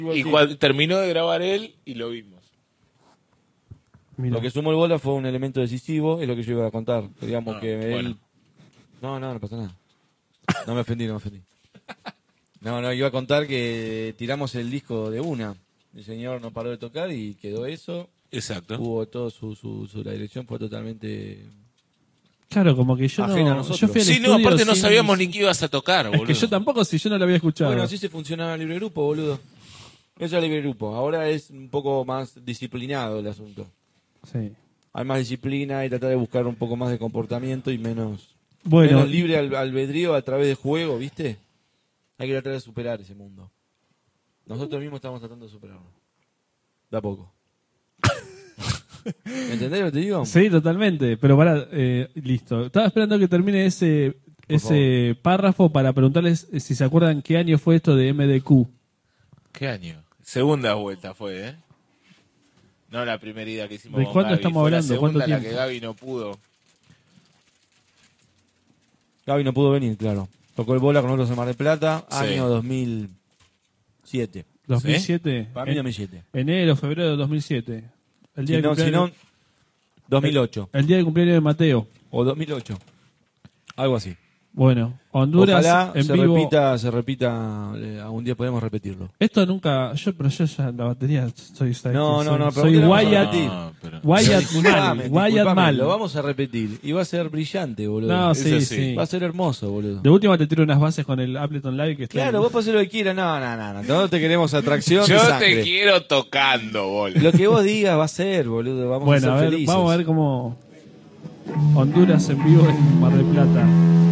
Y cuando terminó de grabar él y lo vimos. Mira. Lo que sumó el bola fue un elemento decisivo, es lo que yo iba a contar. Digamos que él... bueno. No pasa nada. No me ofendí. No, iba a contar que tiramos el disco de una. El señor no paró de tocar y quedó eso. Exacto. Hubo todo la dirección fue totalmente... Claro, como que yo Ajena a no... nosotros. Yo fui al Sí, no, estudio aparte no sin- sabíamos ni qué ibas a tocar, boludo. Es que yo tampoco, si yo no lo había escuchado. Bueno, así se funcionaba el libre grupo, boludo. Eso es el libre grupo. Ahora es un poco más disciplinado el asunto. Sí. Hay más disciplina y tratar de buscar un poco más de comportamiento y menos Bueno, libre albedrío a través de juego, ¿viste? Hay que tratar de superar ese mundo. Nosotros mismos estamos tratando de superarlo. De a poco. ¿Me entendés lo que te digo? sí, totalmente. Pero pará, listo. Estaba esperando que termine ese párrafo para preguntarles si se acuerdan qué año fue esto de MDQ. ¿Qué año? Segunda vuelta fue, ¿eh? No la primera ida que hicimos ¿De con cuándo Gaby, estamos fue la hablando? segunda ¿Cuánto la que tiempo? Gaby no pudo. Gaby no pudo venir, claro. Tocó el bola con nosotros en Mar del Plata, Sí. año 2007. 2007. Para mí 2007. Enero, febrero de 2007. El día Si del no, cumpleaños- 2008. el día del cumpleaños de Mateo. O 2008. Algo así. Bueno, Honduras Ojalá en se vivo. repita, algún día podemos repetirlo. Esto nunca, pero yo ya la batería soy No, pero soy ¿por qué no vamos a Wyatt, repetir? No, pero- Wyatt Disculpame, mal, Wyatt mal. Lo vamos a repetir. Y va a ser brillante, boludo. No, Eso sí, sí. sí. Va a ser hermoso, boludo. De última te tiro unas bases con el Ableton Live que está Claro, vos pasés lo que quieras. No. No te queremos atracción de Yo sangre. te quiero tocando, boludo. Lo que vos digas va a ser, boludo. Vamos Bueno, a a ser ver, felices. vamos a ver cómo Honduras en vivo en Mar del Plata.